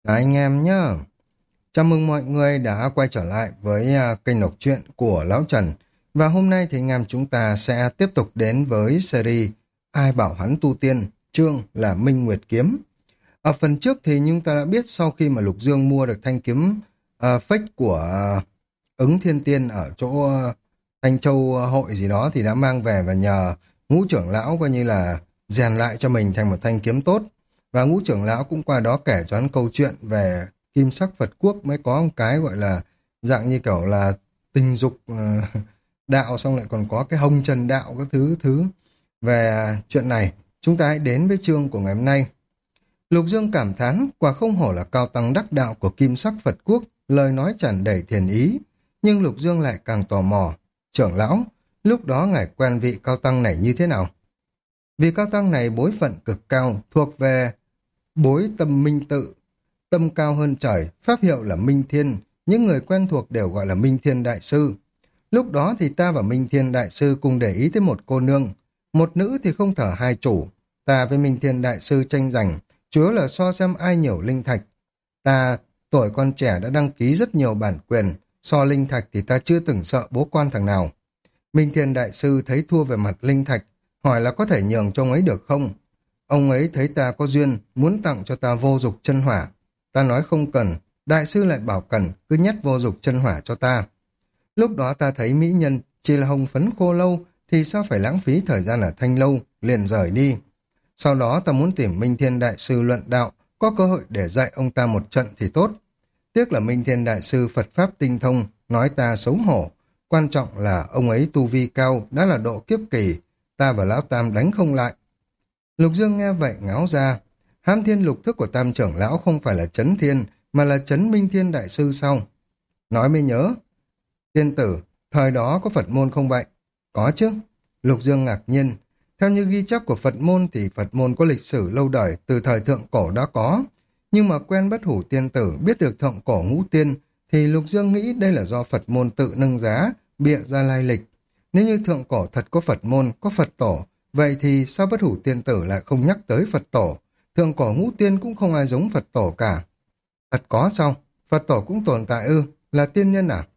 Chào anh em nhé. Chào mừng mọi người đã quay trở lại với kênh đọc truyện của Lão Trần. Và hôm nay thì anh em chúng ta sẽ tiếp tục đến với series Ai bảo hắn tu tiên, chương là Minh Nguyệt Kiếm. Ở phần trước thì chúng ta đã biết sau khi mà Lục Dương mua được thanh kiếm fake của ứng thiên tiên ở chỗ Thanh Châu hội gì đó thì đã mang về và nhờ ngũ trưởng lão coi như là rèn lại cho mình thành một thanh kiếm tốt. Và ngũ trưởng lão cũng qua đó kể cho hắn câu chuyện về kim sắc Phật quốc mới có một cái gọi là dạng như kiểu là tình dục đạo, xong lại còn có cái hồng trần đạo các thứ thứ. Về chuyện này, chúng ta hãy đến với chương của ngày hôm nay. Lục Dương cảm thán, quả không hổ là cao tăng đắc đạo của kim sắc Phật quốc, lời nói tràn đầy thiền ý. Nhưng Lục Dương lại càng tò mò. Trưởng lão, lúc đó ngài quen vị cao tăng này như thế nào? Vị cao tăng này bối phận cực cao, thuộc về bối tâm minh tự, tâm cao hơn trời, pháp hiệu là Minh Thiên, những người quen thuộc đều gọi là Minh Thiên Đại Sư. Lúc đó thì ta và Minh Thiên Đại Sư cùng để ý tới một cô nương, một nữ thì không thở hai chủ, ta với Minh Thiên Đại Sư tranh giành, chủ yếu là so xem ai nhiều linh thạch. Ta, tuổi con trẻ đã đăng ký rất nhiều bản quyền, so linh thạch thì ta chưa từng sợ bố quan thằng nào. Minh Thiên Đại Sư thấy thua về mặt linh thạch, hỏi là có thể nhường cho ông ấy được không? Ông ấy thấy ta có duyên, muốn tặng cho ta vô dục chân hỏa. Ta nói không cần, đại sư lại bảo cần, cứ nhét vô dục chân hỏa cho ta. Lúc đó ta thấy mỹ nhân chỉ là hồng phấn khô lâu, thì sao phải lãng phí thời gian ở Thanh Lâu, liền rời đi. Sau đó ta muốn tìm Minh Thiên Đại Sư luận đạo, có cơ hội để dạy ông ta một trận thì tốt. Tiếc là Minh Thiên Đại Sư Phật Pháp tinh thông, nói ta xấu hổ. Quan trọng là ông ấy tu vi cao, đã là độ kiếp kỳ, ta và Lão Tam đánh không lại. Lục Dương nghe vậy ngáo ra, Hám Thiên Lục Thức của Tam trưởng lão không phải là Chấn Thiên, mà là Chấn Minh Thiên Đại Sư sao? Nói mới nhớ, tiên tử, thời đó có Phật môn không vậy? Có chứ. Lục Dương ngạc nhiên, theo như ghi chép của Phật môn thì Phật môn có lịch sử lâu đời, từ thời thượng cổ đã có. Nhưng mà quen Bất Hủ tiên tử biết được thượng cổ ngũ tiên, thì Lục Dương nghĩ đây là do Phật môn tự nâng giá, bịa ra lai lịch. Nếu như thượng cổ thật có Phật môn, có Phật tổ, vậy thì sao Bất Hủ tiên tử lại không nhắc tới Phật tổ? Thượng cổ ngũ tiên cũng không ai giống Phật tổ cả. Thật có sao? Phật tổ cũng tồn tại ư? Là tiên nhân à?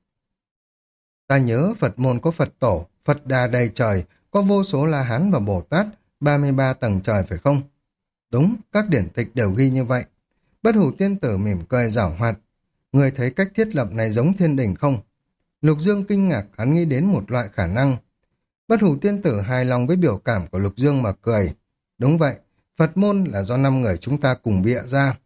Ta nhớ Phật môn có Phật tổ, Phật đà đầy trời, có vô số La Hán và Bồ Tát, 33 tầng trời phải không? Đúng, các điển tịch đều ghi như vậy. Bất Hủ tiên tử mỉm cười giảo hoạt. Người thấy cách thiết lập này giống thiên đình không? Lục Dương kinh ngạc, hắn nghĩ đến một loại khả năng. Bất Hủ tiên tử hài lòng với biểu cảm của Lục Dương mà cười. Đúng vậy, Phật môn là do 5 người chúng ta cùng bịa ra.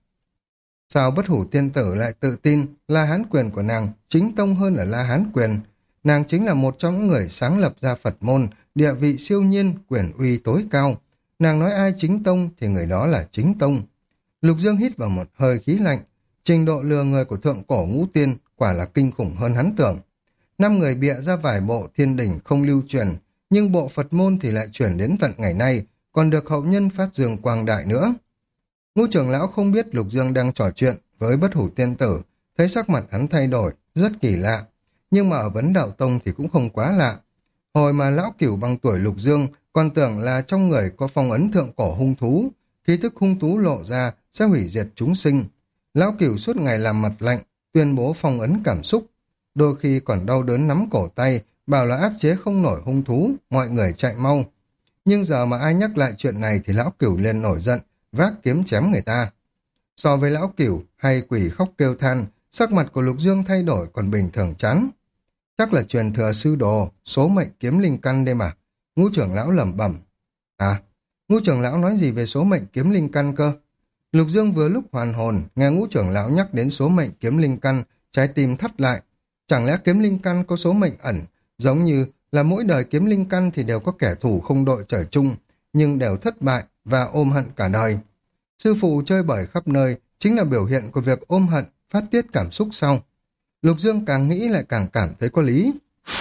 Sao Bất Hủ tiên tử lại tự tin La Hán quyền của nàng chính tông hơn là La Hán quyền? Nàng chính là một trong những người sáng lập ra Phật môn, địa vị siêu nhiên, quyền uy tối cao. Nàng nói ai chính tông thì người đó là chính tông. Lục Dương hít vào một hơi khí lạnh. Trình độ lừa người của thượng cổ ngũ tiên quả là kinh khủng hơn hắn tưởng. 5 người bịa ra vài bộ thiên đỉnh không lưu truyền, nhưng bộ Phật môn thì lại chuyển đến tận ngày nay, còn được hậu nhân phát dương quang đại nữa. Ngũ trưởng lão không biết Lục Dương đang trò chuyện với Bất Hủ tiên tử, thấy sắc mặt hắn thay đổi, rất kỳ lạ. Nhưng mà ở vấn đạo tông thì cũng không quá lạ. Hồi mà lão cửu bằng tuổi Lục Dương còn tưởng là trong người có phong ấn thượng cổ hung thú, khí thức hung thú lộ ra sẽ hủy diệt chúng sinh. Lão cửu suốt ngày làm mặt lạnh, tuyên bố phong ấn cảm xúc, đôi khi còn đau đớn nắm cổ tay, bảo là áp chế không nổi hung thú, mọi người chạy mau. Nhưng giờ mà ai nhắc lại chuyện này thì lão cửu liền nổi giận, vác kiếm chém người ta. So với lão cửu hay quỷ khóc kêu than, sắc mặt của Lục Dương thay đổi còn bình thường chán. Chắc là truyền thừa sư đồ, số mệnh kiếm linh căn đây mà. Ngũ trưởng lão lẩm bẩm. À, ngũ trưởng lão nói gì về số mệnh kiếm linh căn cơ? Lục Dương vừa lúc hoàn hồn, nghe ngũ trưởng lão nhắc đến số mệnh kiếm linh căn, trái tim thắt lại. Chẳng lẽ kiếm linh căn có số mệnh ẩn, giống như là mỗi đời kiếm linh căn thì đều có kẻ thù không đội trời chung, nhưng đều thất bại và ôm hận cả đời. Sư phụ chơi bời khắp nơi chính là biểu hiện của việc ôm hận, phát tiết cảm xúc sau. Lục Dương càng nghĩ lại càng cảm thấy có lý.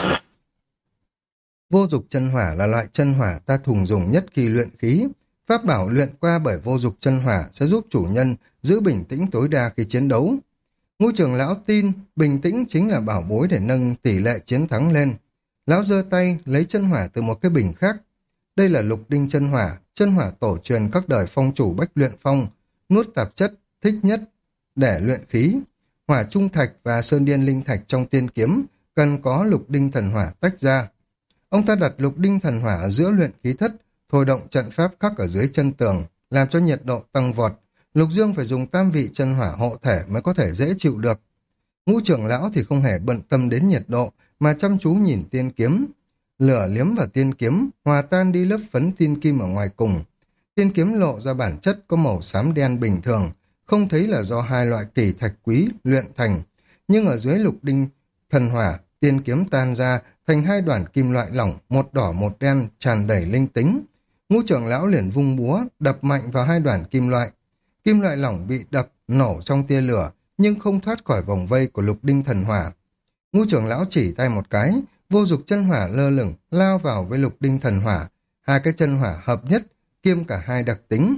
Vô dục chân hỏa là loại chân hỏa ta thường dùng nhất khi luyện khí. Pháp bảo luyện qua bởi vô dục chân hỏa sẽ giúp chủ nhân giữ bình tĩnh tối đa khi chiến đấu. Ngũ trưởng lão tin bình tĩnh chính là bảo bối để nâng tỷ lệ chiến thắng lên. Lão giơ tay lấy chân hỏa từ một cái bình khác. Đây là lục đinh chân hỏa tổ truyền các đời phong chủ Bách Luyện Phong, nuốt tạp chất, thích nhất để luyện khí. Hỏa trung thạch và sơn điên linh thạch trong tiên kiếm cần có lục đinh thần hỏa tách ra. Ông ta đặt lục đinh thần hỏa ở giữa luyện khí thất, thôi động trận pháp khắc ở dưới chân tường, làm cho nhiệt độ tăng vọt. Lục Dương phải dùng tam vị chân hỏa hộ thể mới có thể dễ chịu được. Ngũ trưởng lão thì không hề bận tâm đến nhiệt độ, mà chăm chú nhìn tiên kiếm. Lửa liếm vào tiên kiếm, hòa tan đi lớp phấn tiên kim ở ngoài cùng. Tiên kiếm lộ ra bản chất có màu xám đen bình thường, không thấy là do hai loại kỳ thạch quý luyện thành. Nhưng ở dưới lục đinh thần hỏa, tiên kiếm tan ra thành hai đoàn kim loại lỏng, một đỏ một đen, tràn đầy linh tính. Ngũ trưởng lão liền vung búa, đập mạnh vào hai đoàn kim loại. Kim loại lỏng bị đập, nổ trong tia lửa, nhưng không thoát khỏi vòng vây của lục đinh thần hỏa. Ngũ trưởng lão chỉ tay một cái, vô dục chân hỏa lơ lửng, lao vào với lục đinh thần hỏa. Hai cái chân hỏa hợp nhất, kiêm cả hai đặc tính.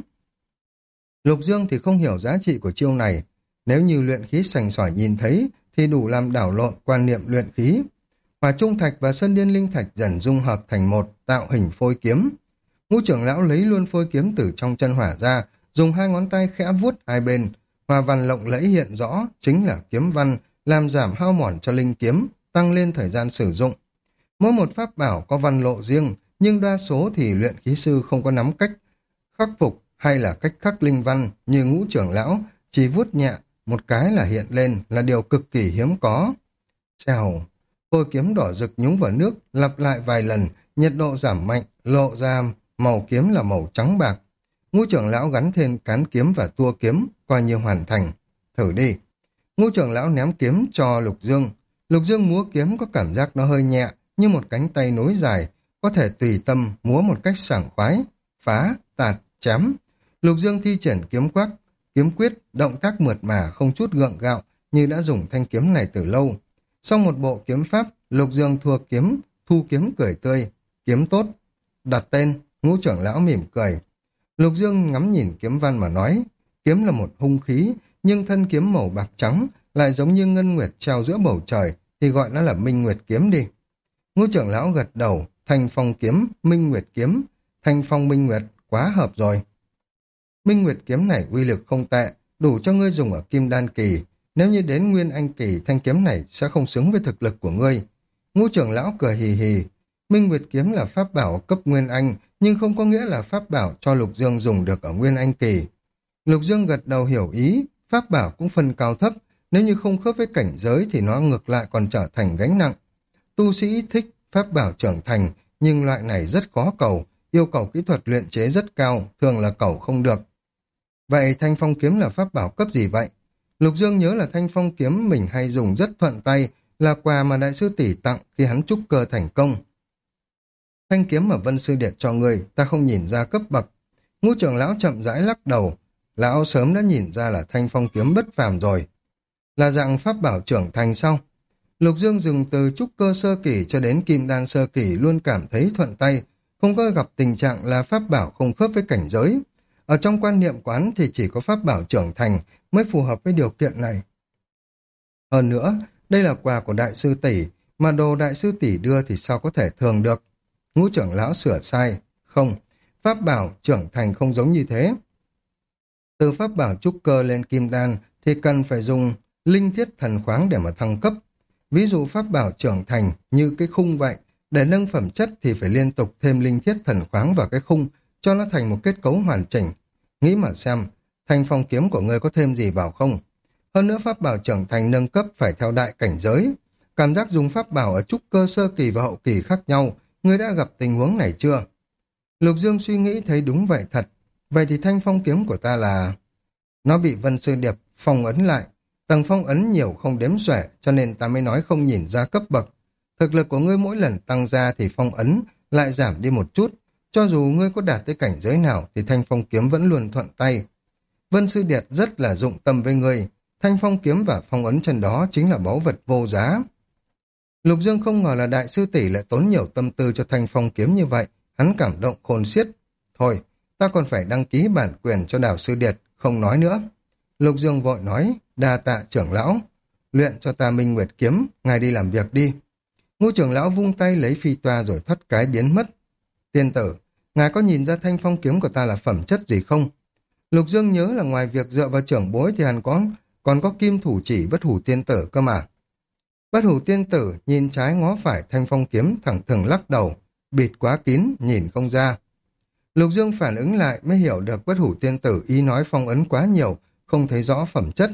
Lục Dương thì không hiểu giá trị của chiêu này. Nếu như luyện khí sành sỏi nhìn thấy, thì đủ làm đảo lộn quan niệm luyện khí. Hỏa trung thạch và sơn điên linh thạch dần dung hợp thành một, tạo hình phôi kiếm. Ngũ trưởng lão lấy luôn phôi kiếm từ trong chân hỏa ra, dùng hai ngón tay khẽ vuốt hai bên. Hoa văn lộng lẫy hiện rõ, chính là kiếm văn, làm giảm hao mòn cho linh kiếm, tăng lên thời gian sử dụng. Mỗi một pháp bảo có văn lộ riêng, nhưng đa số thì luyện khí sư không có nắm cách khắc phục hay là cách khắc linh văn như ngũ trưởng lão, chỉ vuốt nhẹ một cái là hiện lên, là điều cực kỳ hiếm có. Xèo, phôi kiếm đỏ rực nhúng vào nước, lặp lại vài lần, nhiệt độ giảm mạnh, lộ ra màu kiếm là màu trắng bạc. Ngũ trưởng lão gắn thêm cán kiếm và tua kiếm, coi như hoàn thành. Thử đi. Ngũ trưởng lão ném kiếm cho Lục Dương. Lục Dương múa kiếm có cảm giác nó hơi nhẹ, như một cánh tay nối dài, có thể tùy tâm múa một cách sảng khoái, phá, tạt, chém. Lục Dương thi triển kiếm quắc, kiếm quyết, động tác mượt mà không chút gượng gạo, như đã dùng thanh kiếm này từ lâu. Sau một bộ kiếm pháp, Lục Dương thu kiếm cười tươi. Kiếm tốt. Đặt tên, ngũ trưởng lão mỉm cười. Lục Dương ngắm nhìn kiếm văn mà nói, kiếm là một hung khí, nhưng thân kiếm màu bạc trắng, lại giống như ngân nguyệt treo giữa bầu trời, thì gọi nó là Minh Nguyệt kiếm đi. Ngũ trưởng lão gật đầu, Thanh Phong kiếm, Minh Nguyệt kiếm, Thanh Phong Minh Nguyệt, quá hợp rồi. Minh Nguyệt kiếm này uy lực không tệ, đủ cho ngươi dùng ở Kim Đan kỳ. Nếu như đến Nguyên Anh kỳ, thanh kiếm này sẽ không xứng với thực lực của ngươi. Ngũ trưởng lão cười hì hì. Minh Nguyệt kiếm là pháp bảo cấp Nguyên Anh, nhưng không có nghĩa là pháp bảo cho Lục Dương dùng được ở Nguyên Anh kỳ. Lục Dương gật đầu hiểu ý, pháp bảo cũng phân cao thấp, nếu như không khớp với cảnh giới thì nó ngược lại còn trở thành gánh nặng. Tu sĩ thích pháp bảo trưởng thành, nhưng loại này rất khó cầu, yêu cầu kỹ thuật luyện chế rất cao, thường là cầu không được. Vậy Thanh Phong kiếm là pháp bảo cấp gì vậy? Lục Dương nhớ là Thanh Phong kiếm mình hay dùng rất thuận tay, là quà mà đại sư tỷ tặng khi hắn trúc cơ thành công. Thanh kiếm mà Vân Sư Điệt cho người, ta không nhìn ra cấp bậc. Ngũ trưởng lão chậm rãi lắc đầu, lão sớm đã nhìn ra là Thanh Phong kiếm bất phàm rồi. Là dạng pháp bảo trưởng thành sau. Lục Dương dừng từ trúc cơ sơ kỳ cho đến kim đan sơ kỳ luôn cảm thấy thuận tay, không có gặp tình trạng là pháp bảo không khớp với cảnh giới. Ở trong quan niệm quán thì chỉ có pháp bảo trưởng thành mới phù hợp với điều kiện này. Hơn nữa, đây là quà của đại sư tỷ, mà đồ đại sư tỷ đưa thì sao có thể thường được. Ngũ trưởng lão sửa sai. Không, pháp bảo trưởng thành không giống như thế. Từ pháp bảo trúc cơ lên kim đan thì cần phải dùng linh thiết thần khoáng để mà thăng cấp. Ví dụ pháp bảo trưởng thành như cái khung vậy, để nâng phẩm chất thì phải liên tục thêm linh thiết thần khoáng vào cái khung, cho nó thành một kết cấu hoàn chỉnh. Nghĩ mà xem, Thanh Phong kiếm của ngươi có thêm gì vào không? Hơn nữa pháp bảo trưởng thành nâng cấp phải theo đại cảnh giới. Cảm giác dùng pháp bảo ở trúc cơ sơ kỳ và hậu kỳ khác nhau, ngươi đã gặp tình huống này chưa? Lục Dương suy nghĩ thấy đúng vậy thật. Vậy thì Thanh Phong kiếm của ta là... Nó bị Vân Sư Điệp phong ấn lại. Tầng phong ấn nhiều không đếm xuể, cho nên ta mới nói không nhìn ra cấp bậc. Thực lực của ngươi mỗi lần tăng ra thì phong ấn lại giảm đi một chút. Cho dù ngươi có đạt tới cảnh giới nào thì Thanh Phong kiếm vẫn luôn thuận tay. Vân Sư Điệp rất là dụng tâm với ngươi. Thanh Phong kiếm và phong ấn trên đó chính là báu vật vô giá. Lục Dương không ngờ là đại sư tỷ lại tốn nhiều tâm tư cho Thanh Phong kiếm như vậy. Hắn cảm động khôn xiết. Thôi, ta còn phải đăng ký bản quyền cho Đào Sư Điệt, không nói nữa. Lục Dương vội nói, đa tạ trưởng lão. Luyện cho ta Minh Nguyệt kiếm, ngài đi làm việc đi. Ngũ trưởng lão vung tay lấy phi toa rồi thoát cái biến mất. Tiên tử, ngài có nhìn ra Thanh Phong kiếm của ta là phẩm chất gì không? Lục Dương nhớ là ngoài việc dựa vào trưởng bối thì hắn có còn có kim thủ chỉ bất hủ tiên tử cơ mà. Bất hủ tiên tử nhìn trái ngó phải thanh phong kiếm thẳng thừng lắc đầu, bịt quá kín, nhìn không ra. Lục Dương phản ứng lại mới hiểu được bất hủ tiên tử ý nói phong ấn quá nhiều, không thấy rõ phẩm chất.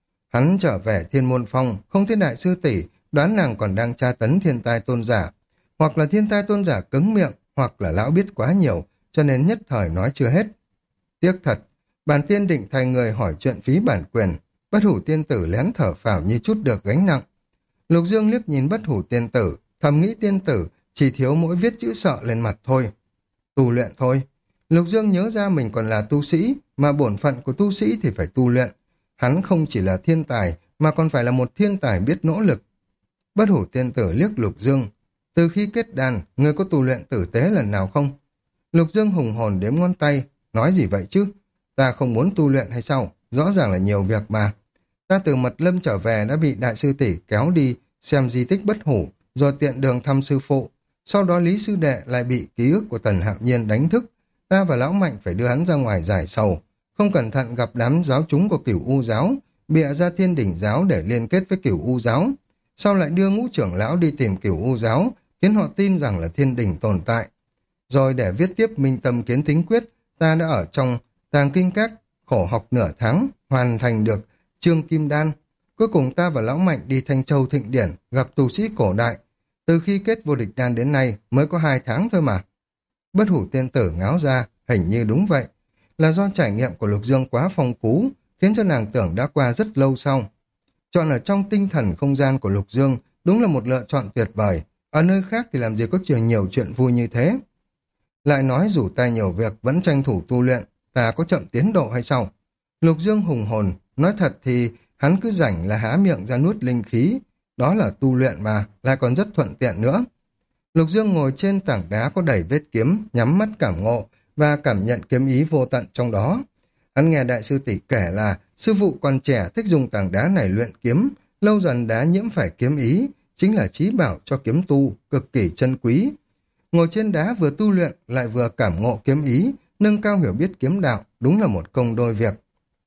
Hắn trở về Thiên Môn Phong, không thấy đại sư tỷ, đoán nàng còn đang tra tấn thiên tai tôn giả. Hoặc là thiên tai tôn giả cứng miệng, hoặc là lão biết quá nhiều, cho nên nhất thời nói chưa hết. Tiếc thật, bản tiên định thay người hỏi chuyện phí bản quyền, bất hủ tiên tử lén thở phào như chút được gánh nặng. Lục Dương liếc nhìn bất hủ tiên tử, thầm nghĩ tiên tử chỉ thiếu mỗi viết chữ sợ lên mặt thôi. Tu luyện thôi. Lục Dương nhớ ra mình còn là tu sĩ, mà bổn phận của tu sĩ thì phải tu luyện. Hắn không chỉ là thiên tài, mà còn phải là một thiên tài biết nỗ lực. Bất hủ tiên tử liếc Lục Dương. Từ khi kết đàn, người có tu luyện tử tế lần nào không? Lục Dương hùng hồn đếm ngón tay. Nói gì vậy chứ? Ta không muốn tu luyện hay sao? Rõ ràng là nhiều việc mà. Ta từ Mật Lâm trở về đã bị đại sư tỷ kéo đi xem di tích bất hủ, rồi tiện đường thăm sư phụ. Sau đó Lý sư đệ lại bị ký ức của Tần Hạo Nhiên đánh thức. Ta và Lão Mạnh phải đưa hắn ra ngoài giải sầu. Không cẩn thận gặp đám giáo chúng của Cửu U giáo, bịa ra Thiên Đỉnh giáo để liên kết với Cửu U giáo. Sau lại đưa ngũ trưởng lão đi tìm Cửu U giáo, khiến họ tin rằng là Thiên Đỉnh tồn tại. Rồi để viết tiếp Minh Tâm Kiến Tính Quyết, ta đã ở trong tàng kinh các khổ học nửa tháng, hoàn thành được Trương Kim Đan. Cuối cùng ta và Lão Mạnh đi Thanh Châu Thịnh Điển, gặp tu sĩ cổ đại. Từ khi kết vô địch đan đến nay mới có 2 tháng thôi mà. Bất hủ tiên tử ngáo ra, hình như đúng vậy. Là do trải nghiệm của Lục Dương quá phong phú, khiến cho nàng tưởng đã qua rất lâu sau. Chọn ở trong tinh thần không gian của Lục Dương đúng là một lựa chọn tuyệt vời. Ở nơi khác thì làm gì có nhiều chuyện vui như thế. Lại nói rủ ta nhiều việc vẫn tranh thủ tu luyện, ta có chậm tiến độ hay sao? Lục Dương hùng hồn, nói thật thì hắn cứ rảnh là há miệng ra nuốt linh khí. Đó là tu luyện mà, lại còn rất thuận tiện nữa. Lục Dương ngồi trên tảng đá có đầy vết kiếm, nhắm mắt cảm ngộ và cảm nhận kiếm ý vô tận trong đó. Hắn nghe đại sư tỷ kể là sư phụ còn trẻ thích dùng tảng đá này luyện kiếm, lâu dần đã nhiễm phải kiếm ý, chính là chí bảo cho kiếm tu, cực kỳ chân quý. Ngồi trên đá vừa tu luyện lại vừa cảm ngộ kiếm ý, nâng cao hiểu biết kiếm đạo, đúng là một công đôi việc.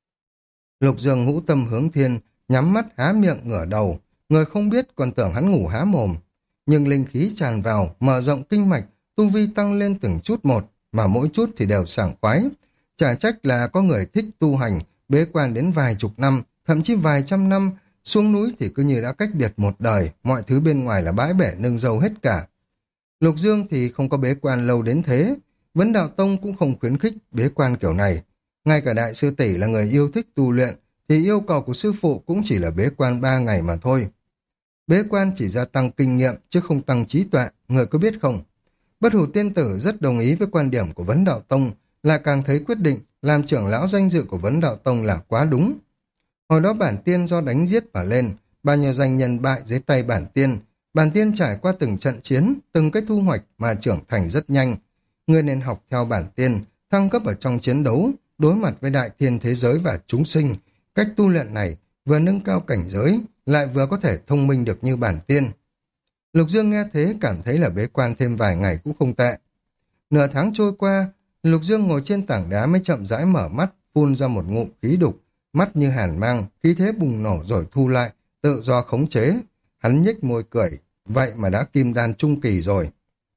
Lục Dương ngũ tâm hướng thiên, nhắm mắt há miệng ngửa đầu, người không biết còn tưởng hắn ngủ há mồm. Nhưng linh khí tràn vào, mở rộng kinh mạch, tu vi tăng lên từng chút một, mà mỗi chút thì đều sảng khoái. Chả trách là có người thích tu hành, bế quan đến vài chục năm, thậm chí vài trăm năm, xuống núi thì cứ như đã cách biệt một đời, mọi thứ bên ngoài là bãi bể nương dâu hết cả. Lục Dương thì không có bế quan lâu đến thế, Vấn Đạo Tông cũng không khuyến khích bế quan kiểu này. Ngay cả đại sư tỷ là người yêu thích tu luyện, thì yêu cầu của sư phụ cũng chỉ là bế quan 3 ngày mà thôi. Bế quan chỉ gia tăng kinh nghiệm chứ không tăng trí tuệ, người có biết không? Bất hủ tiên tử rất đồng ý với quan điểm của Vấn Đạo Tông, là càng thấy quyết định làm trưởng lão danh dự của Vấn Đạo Tông là quá đúng. Hồi đó bản tiên do đánh giết mà lên, bao nhiêu danh nhân bại dưới tay bản tiên trải qua từng trận chiến, từng cái thu hoạch mà trưởng thành rất nhanh. Người nên học theo bản tiên, thăng cấp ở trong chiến đấu, đối mặt với đại thiên thế giới và chúng sinh. Cách tu luyện này vừa nâng cao cảnh giới, lại vừa có thể thông minh được như bản tiên. Lục Dương nghe thế cảm thấy là bế quan thêm vài ngày cũng không tệ. Nửa tháng trôi qua, Lục Dương ngồi trên tảng đá mới chậm rãi mở mắt, phun ra một ngụm khí đục, mắt như hàn mang, khí thế bùng nổ rồi thu lại, tự do khống chế. Hắn nhếch môi cười, vậy mà đã kim đan trung kỳ rồi.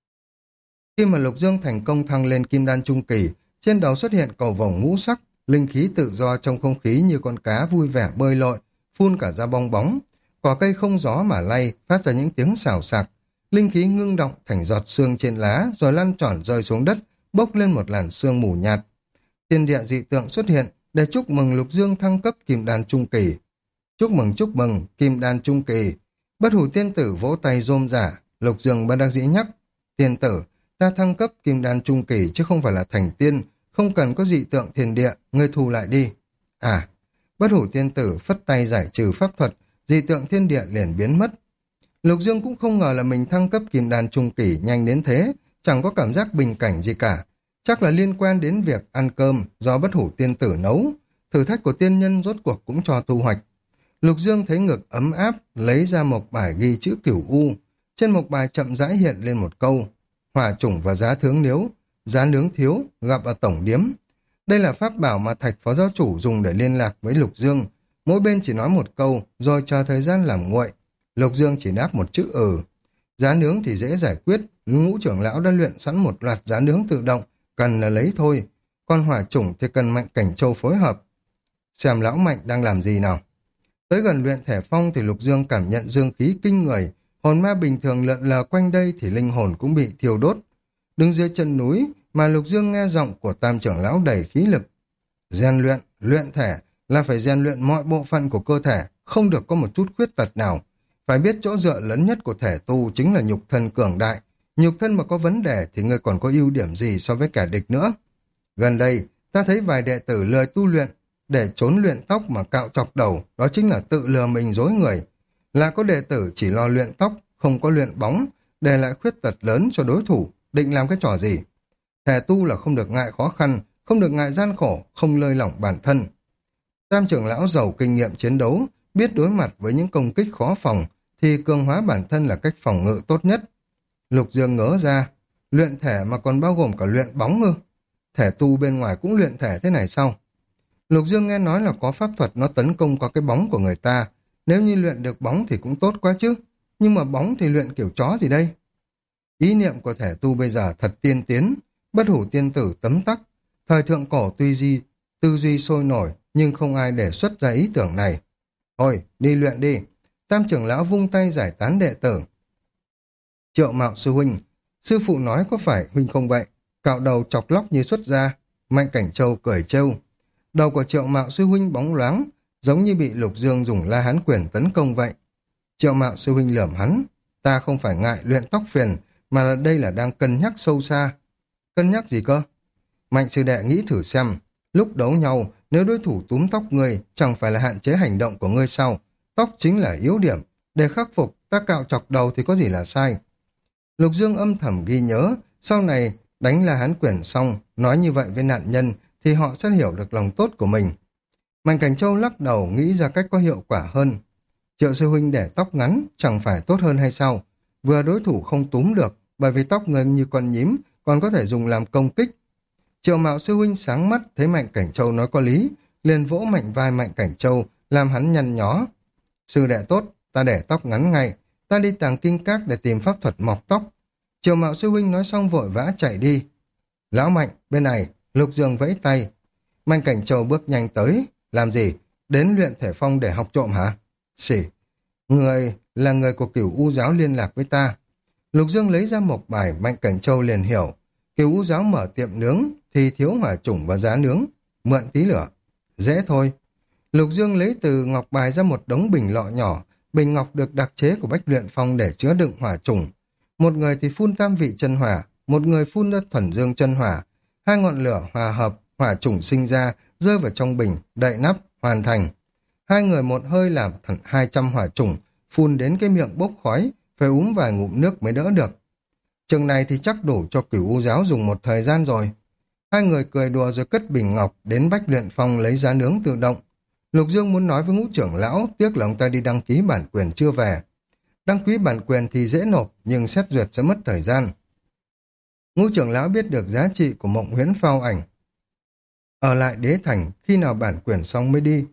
Khi mà Lục Dương thành công thăng lên kim đan trung kỳ, trên đầu xuất hiện cầu vồng ngũ sắc, linh khí tự do trong không khí như con cá vui vẻ bơi lội, phun cả ra bong bóng. Cỏ cây không gió mà lay, phát ra những tiếng xào xạc. Linh khí ngưng động thành giọt sương trên lá, rồi lăn tròn rơi xuống đất, bốc lên một làn sương mù nhạt. Thiên địa dị tượng xuất hiện để chúc mừng Lục Dương thăng cấp kim đan trung kỳ. Chúc mừng, kim đan trung kỳ. Bất hủ tiên tử vỗ tay rôm rả, Lục Dương bất đắc dĩ nhắc. Tiên tử, ta thăng cấp kim đan trung kỳ chứ không phải là thành tiên, không cần có dị tượng thiên địa, ngươi thu lại đi. À, bất hủ tiên tử phất tay giải trừ pháp thuật, dị tượng thiên địa liền biến mất. Lục Dương cũng không ngờ là mình thăng cấp kim đan trung kỳ nhanh đến thế, chẳng có cảm giác bình cảnh gì cả. Chắc là liên quan đến việc ăn cơm do bất hủ tiên tử nấu. Thử thách của tiên nhân rốt cuộc cũng cho thu hoạch. Lục Dương thấy ngực ấm áp, lấy ra một bài ghi chữ Cửu U. Trên một bài chậm rãi hiện lên một câu: hỏa chủng và giá thướng nếu, giá nướng thiếu, gặp ở tổng điếm. Đây là pháp bảo mà Thạch phó giáo chủ dùng để liên lạc với Lục Dương. Mỗi bên chỉ nói một câu, rồi chờ thời gian làm nguội. Lục Dương chỉ đáp một chữ ừ. Giá nướng thì dễ giải quyết, ngũ trưởng lão đã luyện sẵn một loạt giá nướng tự động, cần là lấy thôi. Còn hỏa chủng thì cần Mạnh Cảnh Châu phối hợp. Xem lão Mạnh đang làm gì nào. Tới gần luyện thể phong thì Lục Dương cảm nhận dương khí kinh người, hồn ma bình thường lượn lờ quanh đây thì linh hồn cũng bị thiêu đốt. Đứng dưới chân núi mà Lục Dương nghe giọng của Tam trưởng lão đầy khí lực. Rèn luyện, luyện thể là phải rèn luyện mọi bộ phận của cơ thể, không được có một chút khuyết tật nào. Phải biết chỗ dựa lớn nhất của thể tu chính là nhục thân cường đại. Nhục thân mà có vấn đề thì người còn có ưu điểm gì so với kẻ địch nữa. Gần đây, ta thấy vài đệ tử lười tu luyện, để trốn luyện tóc mà cạo chọc đầu, đó chính là tự lừa mình dối người. Là có đệ tử chỉ lo luyện tóc, không có luyện bóng, để lại khuyết tật lớn cho đối thủ, định làm cái trò gì. Thể tu là không được ngại khó khăn, không được ngại gian khổ, không lơi lỏng bản thân. Tam trưởng lão giàu kinh nghiệm chiến đấu, biết đối mặt với những công kích khó phòng, thì cường hóa bản thân là cách phòng ngự tốt nhất. Lục Dương ngớ ra, luyện thể mà còn bao gồm cả luyện bóng ư? Thể tu bên ngoài cũng luyện thể thế này sao? Lục Dương nghe nói là có pháp thuật nó tấn công qua cái bóng của người ta, nếu như luyện được bóng thì cũng tốt quá chứ, nhưng mà bóng thì luyện kiểu chó gì đây? Ý niệm của thể tu bây giờ thật tiên tiến, bất hủ tiên tử tấm tắc. Thời thượng cổ tư duy sôi nổi, nhưng không ai đề xuất ra ý tưởng này. Thôi, đi luyện đi. Tam trưởng lão vung tay giải tán đệ tử. Triệu Mạo sư huynh, sư phụ nói có phải huynh không vậy? Cạo đầu chọc lóc như xuất ra. Mạnh Cảnh Châu cười trêu. Đầu của Triệu Mạo sư huynh bóng loáng, giống như bị Lục Dương dùng La Hán quyền tấn công vậy. Triệu Mạo sư huynh lườm hắn. Ta không phải ngại luyện tóc phiền, mà là đây là đang cân nhắc sâu xa. Cân nhắc gì cơ? Mạnh sư đệ nghĩ thử xem, lúc đấu nhau, nếu đối thủ túm tóc ngươi, chẳng phải là hạn chế hành động của ngươi sao? Tóc chính là yếu điểm. Để khắc phục, ta cạo chọc đầu thì có gì là sai? Lục Dương âm thầm ghi nhớ, sau này đánh La Hán quyền xong, nói như vậy với nạn nhân, thì họ sẽ hiểu được lòng tốt của mình. Mạnh Cảnh Châu lắc đầu nghĩ ra cách có hiệu quả hơn. Triệu sư huynh để tóc ngắn, chẳng phải tốt hơn hay sao? Vừa đối thủ không túm được, bởi vì tóc người như con nhím, còn có thể dùng làm công kích. Triệu Mạo sư huynh sáng mắt thấy Mạnh Cảnh Châu nói có lý, liền vỗ mạnh vai Mạnh Cảnh Châu, làm hắn nhăn nhó. Sư đệ tốt, ta để tóc ngắn ngay, ta đi tàng kinh các để tìm pháp thuật mọc tóc. Triệu Mạo sư huynh nói xong vội vã chạy đi. Lão Mạnh, bên này, Lục Dương vẫy tay. Mạnh Cảnh Châu bước nhanh tới, làm gì? Đến luyện thể phong để học trộm hả? Xỉ, người là người của Cửu U giáo liên lạc với ta. Lục Dương lấy ra một bài, Mạnh Cảnh Châu liền hiểu. Cửu U giáo mở tiệm nướng thì thiếu hỏa chủng và giá nướng, mượn tí lửa. Dễ thôi. Lục Dương lấy từ ngọc bài ra một đống bình lọ nhỏ, bình ngọc được đặc chế của Bách Luyện Phong để chứa đựng hỏa chủng. Một người thì phun tam vị chân hỏa, một người phun ra thuần dương chân hỏa. Hai ngọn lửa hòa hợp, hỏa chủng sinh ra, rơi vào trong bình, đậy nắp, hoàn thành. Hai người một hơi làm thành 200 hỏa chủng, phun đến cái miệng bốc khói, phải uống vài ngụm nước mới đỡ được. Chừng này thì chắc đủ cho Cửu U giáo dùng một thời gian rồi. Hai người cười đùa rồi cất bình ngọc đến Bách Luyện Phong lấy giá nướng tự động. Lục Dương muốn nói với ngũ trưởng lão, tiếc là ông ta đi đăng ký bản quyền chưa về. Đăng ký bản quyền thì dễ nộp, nhưng xét duyệt sẽ mất thời gian. Ngũ trưởng lão biết được giá trị của Mộng Huyễn phao ảnh. Ở lại đế thành, khi nào bản quyền xong mới đi.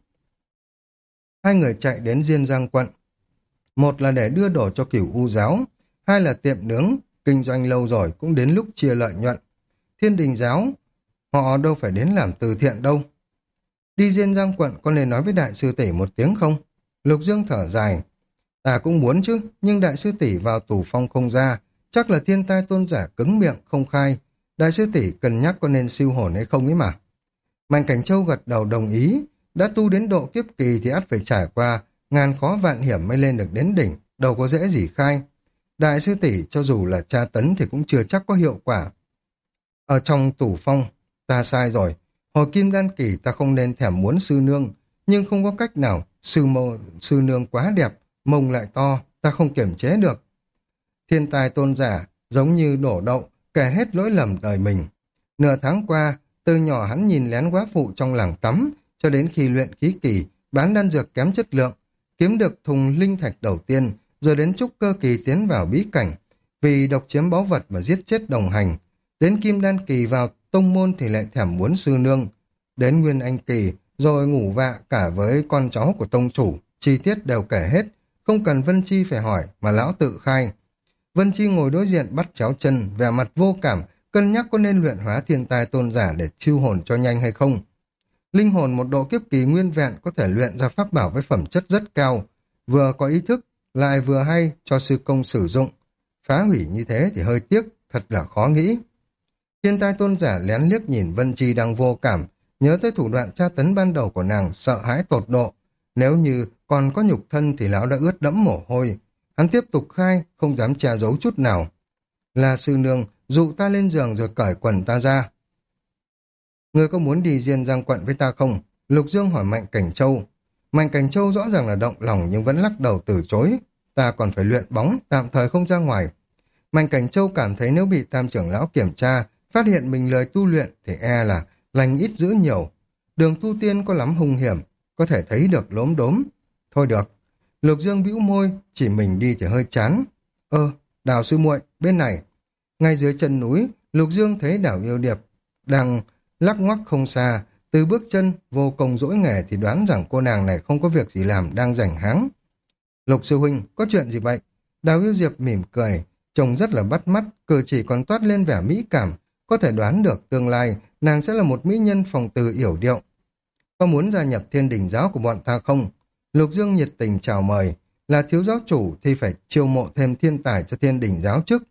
Hai người chạy đến Diên Giang quận. Một là để đưa đồ cho Cửu U giáo, hai là tiệm nướng, kinh doanh lâu rồi cũng đến lúc chia lợi nhuận. Thiên Đình giáo, họ đâu phải đến làm từ thiện đâu. Đi Diên Giang quận có nên nói với đại sư tỷ một tiếng không? Lục Dương thở dài. Ta cũng muốn chứ, nhưng đại sư tỷ vào tù phong không ra, chắc là thiên tai tôn giả cứng miệng không khai. Đại sư tỷ cân nhắc có nên siêu hồn hay không ấy mà. Mạnh Cảnh Châu gật đầu đồng ý, đã tu đến độ kiếp kỳ thì ắt phải trải qua ngàn khó vạn hiểm mới lên được đến đỉnh, đâu có dễ gì khai. Đại sư tỷ cho dù là tra tấn thì cũng chưa chắc có hiệu quả. Ở trong tù phong, ta sai rồi. Hồi kim đan kỳ ta không nên thèm muốn sư nương, nhưng không có cách nào, sư nương quá đẹp, mông lại to, ta không kiềm chế được. Thiên tài tôn giả, giống như đổ đậu, kể hết lỗi lầm đời mình. Nửa tháng qua, từ nhỏ hắn nhìn lén quá phụ trong làng tắm, cho đến khi luyện khí kỳ, bán đan dược kém chất lượng, kiếm được thùng linh thạch đầu tiên, rồi đến trúc cơ kỳ tiến vào bí cảnh, vì độc chiếm báu vật mà giết chết đồng hành. Đến kim đan kỳ vào tông môn thì lại thèm muốn sư nương. Đến nguyên anh kỳ, rồi ngủ vạ cả với con cháu của tông chủ, chi tiết đều kể hết, không cần Vân Chi phải hỏi mà lão tự khai. Vân Chi ngồi đối diện bắt chéo chân, vẻ mặt vô cảm, cân nhắc có nên luyện hóa thiên tai tôn giả để chiêu hồn cho nhanh hay không. Linh hồn một độ kiếp kỳ nguyên vẹn có thể luyện ra pháp bảo với phẩm chất rất cao, vừa có ý thức, lại vừa hay cho sư công sử dụng. Phá hủy như thế thì hơi tiếc, thật là khó nghĩ. Thiên tai tôn giả lén liếc nhìn Vân Chi đang vô cảm, nhớ tới thủ đoạn tra tấn ban đầu của nàng, sợ hãi tột độ. Nếu như còn có nhục thân thì lão đã ướt đẫm mồ hôi. Hắn tiếp tục khai, không dám che giấu chút nào. Là sư nương, dụ ta lên giường rồi cởi quần ta ra. Ngươi có muốn đi Diên Giang quận với ta không? Lục Dương hỏi Mạnh Cảnh Châu. Mạnh Cảnh Châu rõ ràng là động lòng nhưng vẫn lắc đầu từ chối. Ta còn phải luyện bóng, tạm thời không ra ngoài. Mạnh Cảnh Châu cảm thấy nếu bị tam trưởng lão kiểm tra, phát hiện mình lười tu luyện thì e là lành ít dữ nhiều. Đường tu tiên có lắm hung hiểm, có thể thấy được lốm đốm. Thôi được. Lục Dương bĩu môi, chỉ mình đi thì hơi chán. Đào sư muội, bên này. Ngay dưới chân núi, Lục Dương thấy Đào Yêu Điệp đang lắc ngoắc không xa. Từ bước chân vô cùng dỗi nghề thì đoán rằng cô nàng này không có việc gì làm, đang rảnh háng. Lục sư huynh, có chuyện gì vậy? Đào Yêu Diệp mỉm cười, trông rất là bắt mắt, cử chỉ còn toát lên vẻ mỹ cảm, có thể đoán được tương lai nàng sẽ là một mỹ nhân phòng từ yểu điệu. Có muốn gia nhập Thiên Đình giáo của bọn ta không? Lục Dương nhiệt tình chào mời, là thiếu giáo chủ thì phải chiêu mộ thêm thiên tài cho Thiên Đình giáo trước.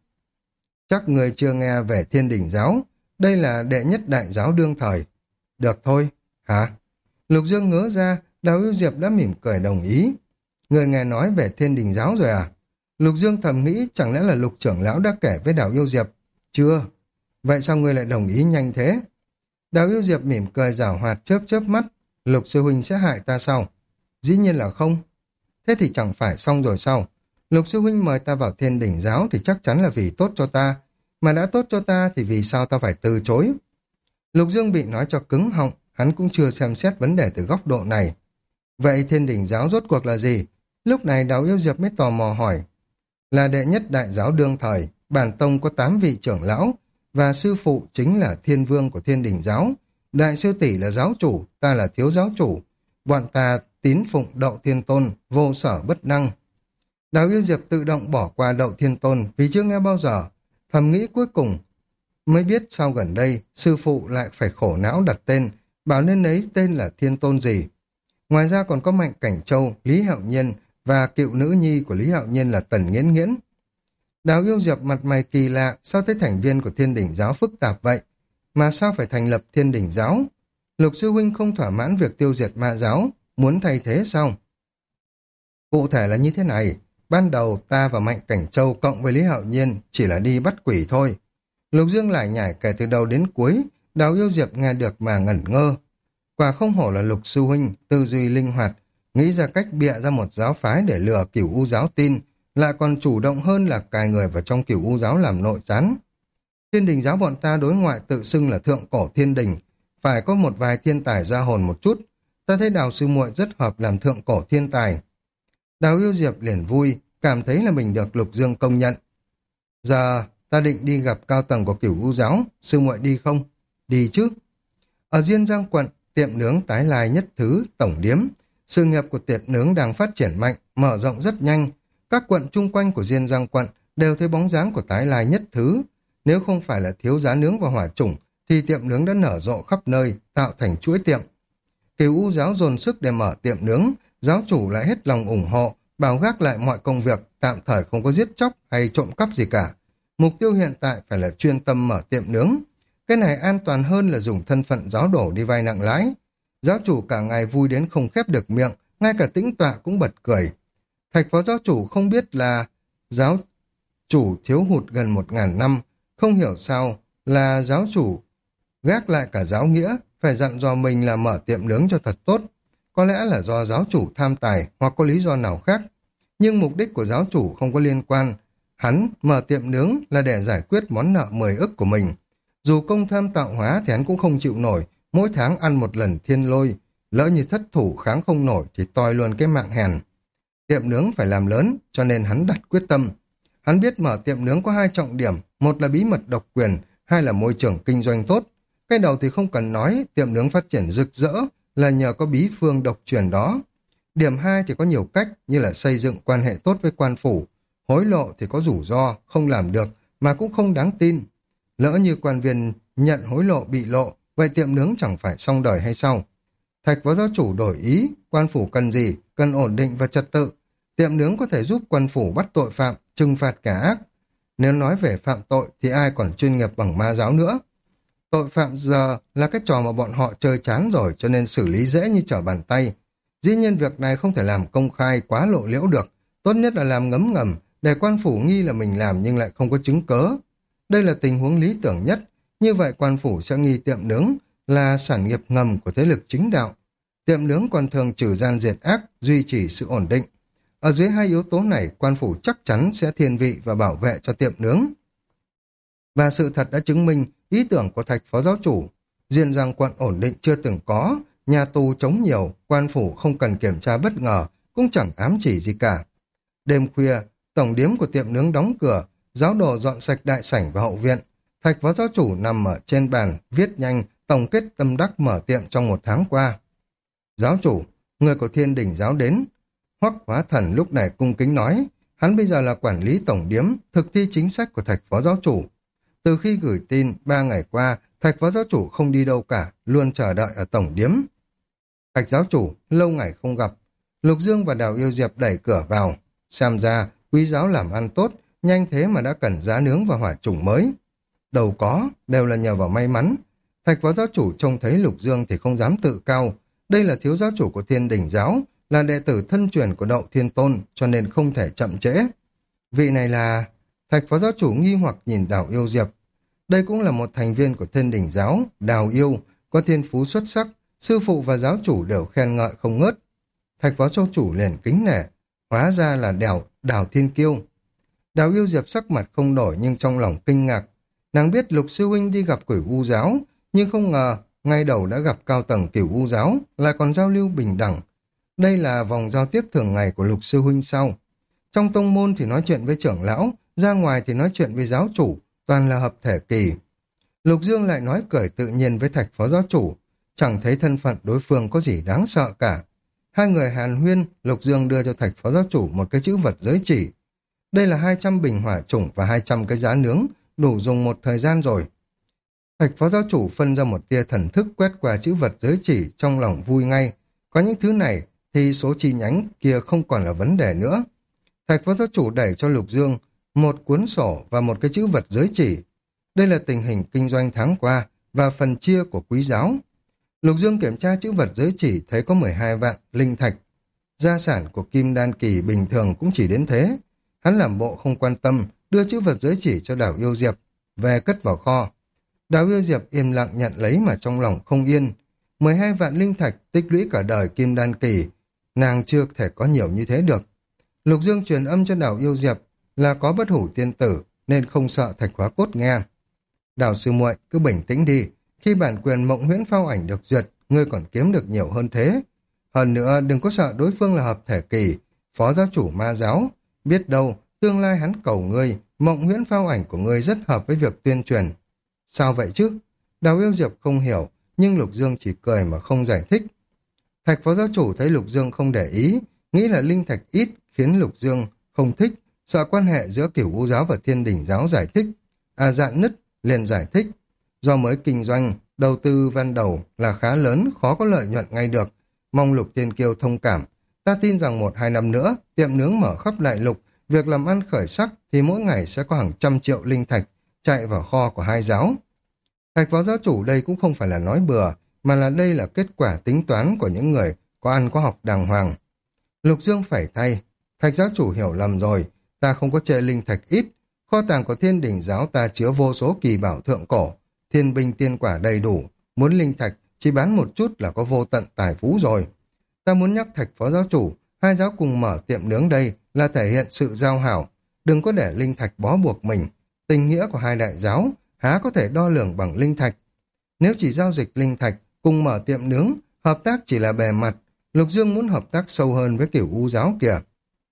Chắc người chưa nghe về Thiên Đình giáo, đây là đệ nhất đại giáo đương thời. Được thôi, hả? Lục Dương ngớ ra, Đào Yêu Diệp đã mỉm cười đồng ý. Người nghe nói về Thiên Đình giáo rồi à? Lục Dương thầm nghĩ chẳng lẽ là Lục trưởng lão đã kể với Đào Yêu Diệp? Chưa. Vậy sao ngươi lại đồng ý nhanh thế? Đào Yêu Diệp mỉm cười giảo hoạt chớp chớp mắt. Lục sư huynh sẽ hại ta sao? Dĩ nhiên là không. Thế thì chẳng phải xong rồi sao? Lục sư huynh mời ta vào Thiên Đình giáo thì chắc chắn là vì tốt cho ta. Mà đã tốt cho ta thì vì sao ta phải từ chối? Lục Dương bị nói cho cứng họng, hắn cũng chưa xem xét vấn đề từ góc độ này. Vậy Thiên Đình giáo rốt cuộc là gì? Lúc này Đào Yêu Diệp mới tò mò hỏi. Là đệ nhất đại giáo đương thời, bản tông có 8 vị trưởng lão, và sư phụ chính là thiên vương của Thiên Đình giáo. Đại sư tỷ là giáo chủ, ta là thiếu giáo chủ. Bọn ta tín phụng Đậu Thiên Tôn, vô sở bất năng. Đào Yêu Diệp tự động bỏ qua Đậu Thiên Tôn vì chưa nghe bao giờ. Thầm nghĩ cuối cùng mới biết sau gần đây sư phụ lại phải khổ não đặt tên, bảo nên lấy tên là Thiên Tôn gì. Ngoài ra còn có Mạnh Cảnh Châu, Lý Hạo Nhiên và cựu nữ nhi của Lý Hạo Nhiên là Tần Nghiễn Nghiễn. Đào Yêu Diệp mặt mày kỳ lạ, sao thấy thành viên của Thiên Đình giáo phức tạp vậy? Mà sao phải thành lập Thiên Đình giáo? Lục sư huynh không thỏa mãn việc tiêu diệt ma giáo, muốn thay thế sao? Cụ thể là như thế này, ban đầu ta và Mạnh Cảnh Châu cộng với Lý Hạo Nhiên chỉ là đi bắt quỷ thôi. Lục Dương lại nhải kể từ đầu đến cuối, Đào Yêu Diệp nghe được mà ngẩn ngơ. Quả không hổ là Lục sư huynh, tư duy linh hoạt, nghĩ ra cách bịa ra một giáo phái để lừa Cửu U giáo tin, lại còn chủ động hơn là cài người vào trong Cửu U giáo làm nội gián. Thiên Đình giáo bọn ta đối ngoại tự xưng là thượng cổ thiên đình, phải có một vài thiên tài ra hồn một chút. Ta thấy Đào sư muội rất hợp làm thượng cổ thiên tài. Đào Yêu Diệp liền vui, cảm thấy là mình được Lục Dương công nhận. Giờ ta định đi gặp cao tầng của Cửu U giáo, sư muội đi không? Đi chứ. Ở Diên Giang quận, tiệm nướng Tái Lai Nhất Thứ, tổng điếm, sự nghiệp của tiệm nướng đang phát triển mạnh, mở rộng rất nhanh. Các quận chung quanh của Diên Giang quận đều thấy bóng dáng của Tái Lai Nhất Thứ. Nếu không phải là thiếu giá nướng và hỏa chủng, thì tiệm nướng đã nở rộ khắp nơi, tạo thành chuỗi tiệm. Cửu U giáo dồn sức để mở tiệm nướng, giáo chủ lại hết lòng ủng hộ, bảo gác lại mọi công việc, tạm thời không có giết chóc hay trộm cắp gì cả. Mục tiêu hiện tại phải là chuyên tâm mở tiệm nướng. Cái này an toàn hơn là dùng thân phận giáo đổ đi vay nặng lãi. Giáo chủ cả ngày vui đến không khép được miệng, ngay cả tĩnh tọa cũng bật cười. Thạch phó giáo chủ không biết là giáo chủ thiếu hụt gần 1000 năm, không hiểu sao là giáo chủ gác lại cả giáo nghĩa, phải dặn dò mình là mở tiệm nướng cho thật tốt. Có lẽ là do giáo chủ tham tài hoặc có lý do nào khác. Nhưng mục đích của giáo chủ không có liên quan. Hắn mở tiệm nướng là để giải quyết món nợ 10 ức của mình. Dù công tham tạo hóa thì hắn cũng không chịu nổi, mỗi tháng ăn một lần thiên lôi. Lỡ như thất thủ kháng không nổi thì toi luôn cái mạng hèn. Tiệm nướng phải làm lớn, cho nên hắn đặt quyết tâm. Hắn biết mở tiệm nướng có 2 trọng điểm, một là bí mật độc quyền, 2 là môi trường kinh doanh tốt. Cái đầu thì không cần nói, tiệm nướng phát triển rực rỡ, là nhờ có bí phương độc truyền đó. Điểm 2 thì có nhiều cách như là xây dựng quan hệ tốt với quan phủ. Hối lộ thì có rủi ro, không làm được mà cũng không đáng tin. Lỡ như quan viên nhận hối lộ bị lộ, vậy tiệm nướng chẳng phải xong đời hay sao? Thạch phó giáo chủ đổi ý, quan phủ cần gì? Cần ổn định và trật tự. Tiệm nướng có thể giúp quan phủ bắt tội phạm, trừng phạt kẻ ác. Nếu nói về phạm tội thì ai còn chuyên nghiệp bằng ma giáo nữa. Tội phạm giờ là cái trò mà bọn họ chơi chán rồi, cho nên xử lý dễ như trở bàn tay. Dĩ nhiên việc này không thể làm công khai quá lộ liễu được. Tốt nhất là làm ngấm ngầm, để quan phủ nghi là mình làm nhưng lại không có chứng cớ. Đây là tình huống lý tưởng nhất. Như vậy quan phủ sẽ nghi tiệm nướng là sản nghiệp ngầm của thế lực chính đạo. Tiệm nướng còn thường trừ gian diệt ác, duy trì sự ổn định. Ở dưới hai yếu tố này, quan phủ chắc chắn sẽ thiên vị và bảo vệ cho tiệm nướng. Và sự thật đã chứng minh ý tưởng của Thạch phó giáo chủ. Diên Giang quận ổn định chưa từng có, nhà tù chống nhiều, quan phủ không cần kiểm tra bất ngờ, cũng chẳng ám chỉ gì cả. Đêm khuya, tổng điếm của tiệm nướng đóng cửa, giáo đồ dọn sạch đại sảnh và hậu viện. Thạch phó giáo chủ nằm ở trên bàn, viết nhanh, tổng kết tâm đắc mở tiệm trong 1 tháng qua. Giáo chủ, người của Thiên Đình giáo đến. Hoắc Hóa Thần lúc này cung kính nói, hắn bây giờ là quản lý tổng điếm, thực thi chính sách của Thạch phó giáo chủ. Từ khi gửi tin 3 ngày qua, Thạch phó giáo chủ không đi đâu cả, luôn chờ đợi ở tổng điếm. Thạch giáo chủ, lâu ngày không gặp. Lục Dương và Đào Yêu Diệp đẩy cửa vào. Xem ra, quý giáo làm ăn tốt, nhanh thế mà đã cần giá nướng và hỏa chủng mới. Đâu có, đều là nhờ vào may mắn. Thạch phó giáo chủ trông thấy Lục Dương thì không dám tự cao. Đây là thiếu giáo chủ của Thiên Đình giáo, là đệ tử thân truyền của Đậu Thiên Tôn, cho nên không thể chậm trễ. Vị này là... Thạch phó giáo chủ nghi hoặc nhìn Đào Yêu Diệp. Đây cũng là một thành viên của Thiên Đình giáo, Đào Yêu, có thiên phú xuất sắc, sư phụ và giáo chủ đều khen ngợi không ngớt. Thạch phó giáo chủ liền kính nể, hóa ra là Đào Thiên Kiêu. Đào Yêu Diệp sắc mặt không đổi nhưng trong lòng kinh ngạc. Nàng biết Lục sư huynh đi gặp Cửu U giáo, nhưng không ngờ ngay đầu đã gặp cao tầng Cửu U giáo, lại còn giao lưu bình đẳng. Đây là vòng giao tiếp thường ngày của Lục sư huynh sau. Trong tông môn thì nói chuyện với trưởng lão, ra ngoài thì nói chuyện với giáo chủ, toàn là hợp thể kỳ. Lục Dương lại nói cười tự nhiên với Thạch phó giáo chủ, chẳng thấy thân phận đối phương có gì đáng sợ cả. Hai người hàn huyên, Lục Dương đưa cho Thạch phó giáo chủ một cái chữ vật giới chỉ. Đây là 200 bình hỏa chủng và 200 cái giá nướng, đủ dùng một thời gian rồi. Thạch phó giáo chủ phân ra một tia thần thức quét qua chữ vật giới chỉ, trong lòng vui ngay. Có những thứ này thì số chi nhánh kia không còn là vấn đề nữa. Thạch phó giáo chủ đẩy cho Lục Dương một cuốn sổ và một cái chữ vật giới chỉ. Đây là tình hình kinh doanh tháng qua và phần chia của quý giáo. Lục Dương kiểm tra chữ vật giới chỉ thấy có 12 vạn linh thạch. Gia sản của Kim Đan Kỳ bình thường cũng chỉ đến thế. Hắn làm bộ không quan tâm, đưa chữ vật giới chỉ cho Đào Yêu Diệp, về cất vào kho. Đào Yêu Diệp im lặng nhận lấy mà trong lòng không yên. 12 vạn linh thạch tích lũy cả đời Kim Đan Kỳ, nàng chưa thể có nhiều như thế được. Lục Dương truyền âm cho Đào Yêu Diệp là có bất hủ tiên tử nên không sợ Thạch Hóa Cốt nghe. Đào sư muội cứ bình tĩnh đi, khi bản quyền Mộng Huyễn Phao Ảnh được duyệt, ngươi còn kiếm được nhiều hơn thế. Hơn nữa đừng có sợ đối phương là hợp thể kỳ, phó giáo chủ ma giáo. Biết đâu, tương lai hắn cầu ngươi, Mộng Huyễn Phao Ảnh của ngươi rất hợp với việc tuyên truyền. Sao vậy chứ? Đào Yêu Diệp không hiểu, nhưng Lục Dương chỉ cười mà không giải thích. Thạch phó giáo chủ thấy Lục Dương không để ý, nghĩ là linh thạch ít khiến Lục Dương không thích, sợ quan hệ giữa Cửu U giáo và Thiên Đình giáo giải thích. Dạn nứt, liền giải thích. Do mới kinh doanh, đầu tư ban đầu là khá lớn, khó có lợi nhuận ngay được. Mong Lục Tiên Kiêu thông cảm. Ta tin rằng 1-2 năm nữa, tiệm nướng mở khắp đại lục, việc làm ăn khởi sắc thì mỗi ngày sẽ có hàng trăm triệu linh thạch chạy vào kho của hai giáo. Thạch phó giáo chủ đây cũng không phải là nói bừa, mà là đây là kết quả tính toán của những người có ăn có học đàng hoàng. Lục Dương phải thay, Thạch giáo chủ hiểu lầm rồi, ta không có chê linh thạch ít, kho tàng của Thiên Đình giáo ta chứa vô số kỳ bảo thượng cổ, thiên binh tiên quả đầy đủ, muốn linh thạch chỉ bán một chút là có vô tận tài phú rồi. Ta muốn nhắc Thạch phó giáo chủ, hai giáo cùng mở tiệm nướng đây là thể hiện sự giao hảo, đừng có để linh thạch bó buộc mình. Tình nghĩa của hai đại giáo há có thể đo lường bằng linh thạch. Nếu chỉ giao dịch linh thạch cùng mở tiệm nướng, hợp tác chỉ là bề mặt. Lục Dương muốn hợp tác sâu hơn với Cửu U giáo kìa.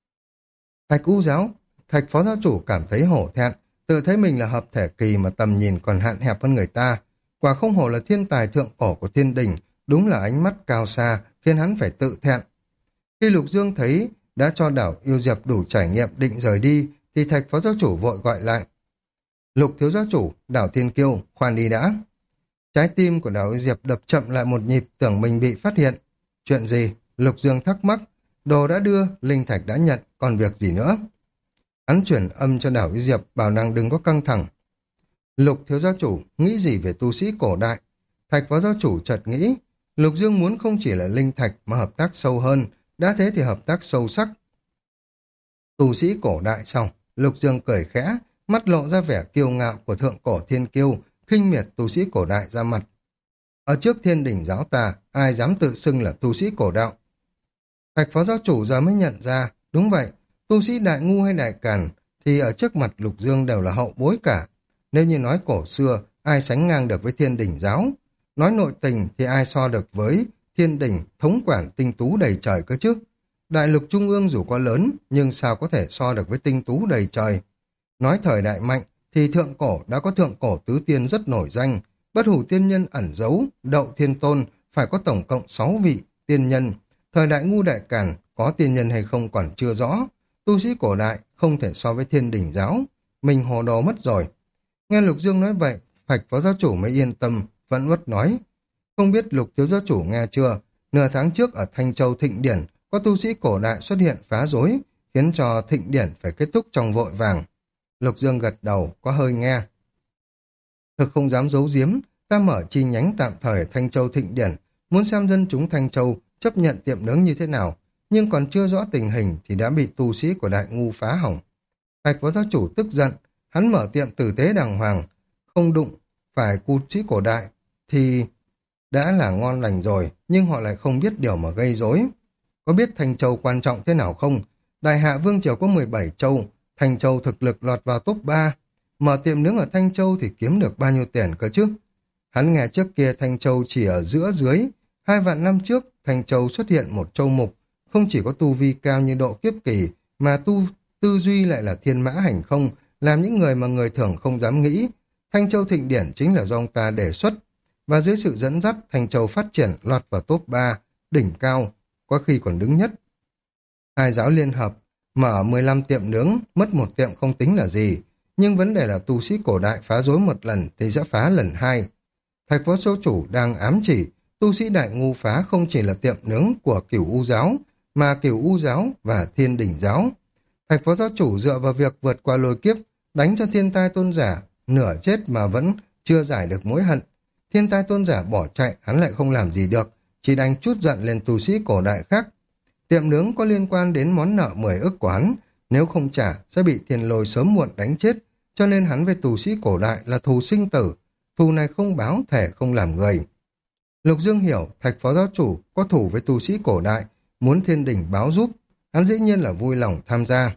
Thạch phó giáo chủ cảm thấy hổ thẹn, tự thấy mình là hợp thể kỳ mà tầm nhìn còn hạn hẹp hơn người ta. Quả không hổ là thiên tài thượng cổ của Thiên Đình, Đúng là ánh mắt cao xa, khiến hắn phải tự thẹn. Khi Lục Dương thấy đã cho đảo yêu diệp đủ trải nghiệm định rời đi, thì Thạch phó giáo chủ vội gọi lại. Lục thiếu giáo chủ, đảo Thiên Kiêu, khoan đi đã. Trái tim của đảo yêu diệp đập chậm lại một nhịp, tưởng mình bị phát hiện. Chuyện gì? Lục Dương thắc mắc. Đồ đã đưa, linh thạch đã nhận, còn việc gì nữa? Hắn chuyển âm cho đảo yêu diệp, bảo nàng đừng có căng thẳng. Lục thiếu giáo chủ, nghĩ gì về tu sĩ cổ đại? Thạch phó giáo chủ chợt nghĩ, Lục Dương muốn không chỉ là linh thạch mà hợp tác sâu hơn, đã thế thì hợp tác sâu sắc. Tu sĩ cổ đại xong, Lục Dương cười khẽ, mắt lộ ra vẻ kiêu ngạo của thượng cổ thiên kiêu, khinh miệt tu sĩ cổ đại ra mặt. Ở trước thiên đỉnh giáo ta, ai dám tự xưng là tu sĩ cổ đạo? Thạch phó giáo chủ giờ mới nhận ra, đúng vậy, tu sĩ đại ngu hay đại càn thì ở trước mặt Lục Dương đều là hậu bối cả. Nếu như nói cổ xưa, ai sánh ngang được với thiên đỉnh giáo? Nói nội tình thì ai so được với thiên đỉnh thống quản tinh tú đầy trời cơ chứ? Đại lục trung ương dù có lớn, nhưng sao có thể so được với tinh tú đầy trời? Nói thời đại mạnh, thì thượng cổ đã có thượng cổ tứ tiên rất nổi danh, bất hủ tiên nhân ẩn giấu, đậu thiên tôn, phải có tổng cộng 6 vị tiên nhân. Thời đại ngu đại càn, có tiên nhân hay không còn chưa rõ. Tu sĩ cổ đại không thể so với thiên đỉnh giáo. Mình hồ đồ mất rồi. Nghe Lục Dương nói vậy, Thạch phó giáo chủ mới yên tâm, vẫn uất nói. Không biết Lục thiếu giáo chủ nghe chưa? Nửa tháng trước ở Thanh Châu Thịnh Điển, có tu sĩ cổ đại xuất hiện phá rối, khiến cho Thịnh Điển phải kết thúc trong vội vàng. Lục Dương gật đầu, có hơi nghe. Thực không dám giấu giếm, ta mở chi nhánh tạm thời Thanh Châu Thịnh Điển, muốn xem dân chúng Thanh Châu chấp nhận tiệm nướng như thế nào, nhưng còn chưa rõ tình hình thì đã bị tu sĩ của đại ngu phá hỏng. Thạch phó giáo chủ tức giận, hắn mở tiệm tử tế đàng hoàng, không đụng phải tu sĩ cổ đại thì đã là ngon lành rồi, nhưng họ lại không biết điều mà gây rối. Có biết Thanh Châu quan trọng thế nào không? Đại hạ vương triều có 17 châu, Thanh Châu thực lực lọt vào top 3. Mở tiệm nướng ở Thanh Châu thì kiếm được bao nhiêu tiền cơ chứ? Hắn nghe trước kia Thanh Châu chỉ ở giữa dưới. 2 vạn năm trước, Thanh Châu xuất hiện một châu mục, không chỉ có tu vi cao như độ kiếp kỳ, mà tư duy lại là thiên mã hành không, làm những người mà người thường không dám nghĩ. Thanh Châu Thịnh Điển chính là do ông ta đề xuất, và dưới sự dẫn dắt Thanh Châu phát triển lọt vào top 3, đỉnh cao, có khi còn đứng nhất. Hai giáo liên hợp, mở 15 tiệm nướng, mất một tiệm không tính là gì, nhưng vấn đề là tu sĩ cổ đại phá rối một lần thì sẽ phá lần hai. Thạch phó số chủ đang ám chỉ, tu sĩ đại ngu phá không chỉ là tiệm nướng của Cửu U giáo, mà Cửu U giáo và Thiên Đỉnh giáo. Thạch phó giáo chủ dựa vào việc vượt qua lôi kiếp, đánh cho thiên tai tôn giả, nửa chết mà vẫn chưa giải được mối hận. Thiên tai tôn giả bỏ chạy, hắn lại không làm gì được, chỉ đành chút giận lên tu sĩ cổ đại khác. Tiệm nướng có liên quan đến món nợ 10 ức của hắn, nếu không trả sẽ bị thiên lôi sớm muộn đánh chết, cho nên hắn với tu sĩ cổ đại là thù sinh tử, thù này không báo thể không làm người. Lục Dương hiểu Thạch phó giáo chủ có thù với tu sĩ cổ đại, muốn thiên đỉnh báo giúp, hắn dĩ nhiên là vui lòng tham gia.